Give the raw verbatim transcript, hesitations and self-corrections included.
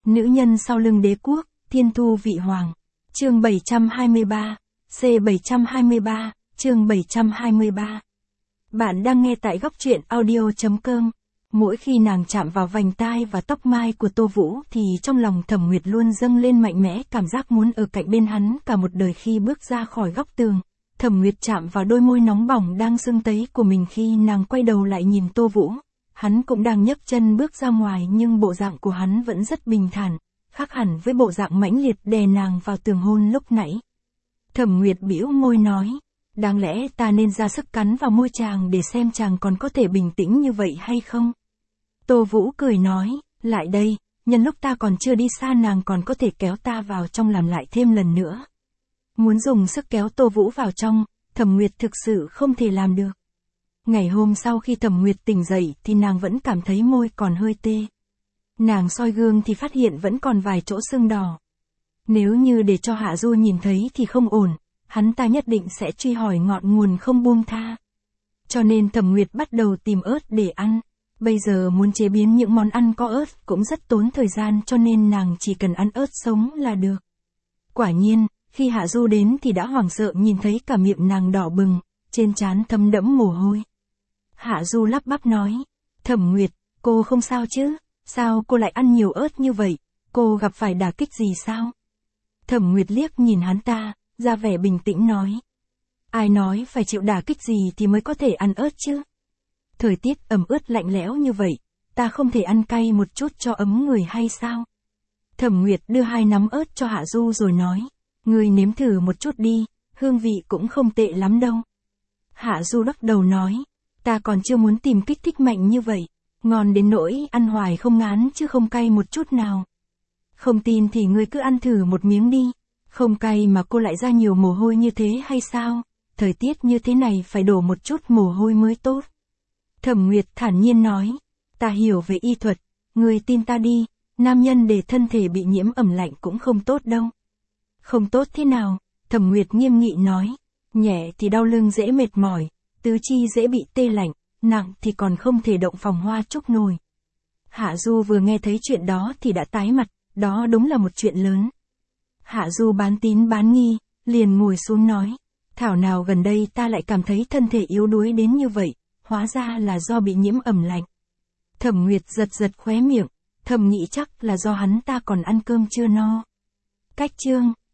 Nữ nhân sau lưng đế quốc, thiên thu vị hoàng. Chương bảy trăm hai mươi ba, C bảy trăm hai mươi ba, chương bảy trăm hai mươi ba. Bạn đang nghe tại góc truyện audio chấm com. Mỗi khi nàng chạm vào vành tai và tóc mai của Tô Vũ thì trong lòng Thẩm Nguyệt luôn dâng lên mạnh mẽ cảm giác muốn ở cạnh bên hắn cả một đời. Khi bước ra khỏi góc tường, Thẩm Nguyệt chạm vào đôi môi nóng bỏng đang sưng tấy của mình. Khi nàng quay đầu lại nhìn Tô Vũ, hắn cũng đang nhấc chân bước ra ngoài nhưng bộ dạng của hắn vẫn rất bình thản, khác hẳn với bộ dạng mãnh liệt đè nàng vào tường hôn lúc nãy. Thẩm Nguyệt bĩu môi nói, đáng lẽ ta nên ra sức cắn vào môi chàng để xem chàng còn có thể bình tĩnh như vậy hay không. Tô Vũ cười nói, lại đây, nhân lúc ta còn chưa đi xa nàng còn có thể kéo ta vào trong làm lại thêm lần nữa. Muốn dùng sức kéo Tô Vũ vào trong, Thẩm Nguyệt thực sự không thể làm được. Ngày hôm sau khi Thẩm Nguyệt tỉnh dậy thì nàng vẫn cảm thấy môi còn hơi tê. Nàng soi gương thì phát hiện vẫn còn vài chỗ sưng đỏ. Nếu như để cho Hạ Du nhìn thấy thì không ổn, hắn ta nhất định sẽ truy hỏi ngọn nguồn không buông tha. Cho nên Thẩm Nguyệt bắt đầu tìm ớt để ăn. Bây giờ muốn chế biến những món ăn có ớt cũng rất tốn thời gian cho nên nàng chỉ cần ăn ớt sống là được. Quả nhiên, khi Hạ Du đến thì đã hoảng sợ nhìn thấy cả miệng nàng đỏ bừng, trên trán thấm đẫm mồ hôi. Hạ Du lắp bắp nói, Thẩm Nguyệt, cô không sao chứ, sao cô lại ăn nhiều ớt như vậy, cô gặp phải đả kích gì sao? Thẩm Nguyệt liếc nhìn hắn ta, ra vẻ bình tĩnh nói. Ai nói phải chịu đả kích gì thì mới có thể ăn ớt chứ? Thời tiết ẩm ướt lạnh lẽo như vậy, ta không thể ăn cay một chút cho ấm người hay sao? Thẩm Nguyệt đưa hai nắm ớt cho Hạ Du rồi nói, ngươi nếm thử một chút đi, hương vị cũng không tệ lắm đâu. Hạ Du lắc đầu nói, ta còn chưa muốn tìm kích thích mạnh như vậy, ngon đến nỗi ăn hoài không ngán chứ không cay một chút nào. Không tin thì ngươi cứ ăn thử một miếng đi, không cay mà cô lại ra nhiều mồ hôi như thế hay sao? Thời tiết như thế này phải đổ một chút mồ hôi mới tốt. Thẩm Nguyệt thản nhiên nói, ta hiểu về y thuật, ngươi tin ta đi, nam nhân để thân thể bị nhiễm ẩm lạnh cũng không tốt đâu. Không tốt thế nào? Thẩm Nguyệt nghiêm nghị nói, nhẹ thì đau lưng dễ mệt mỏi, tứ chi dễ bị tê lạnh, nặng thì còn không thể động phòng hoa trúc nổi. Hạ Du vừa nghe thấy chuyện đó thì đã tái mặt, đó đúng là một chuyện lớn. Hạ Du bán tín bán nghi, liền ngồi xuống nói, thảo nào gần đây ta lại cảm thấy thân thể yếu đuối đến như vậy, hóa ra là do bị nhiễm ẩm lạnh. Thẩm Nguyệt giật giật khóe miệng, thầm nghĩ chắc là do hắn ta còn ăn cơm chưa no. Cách chương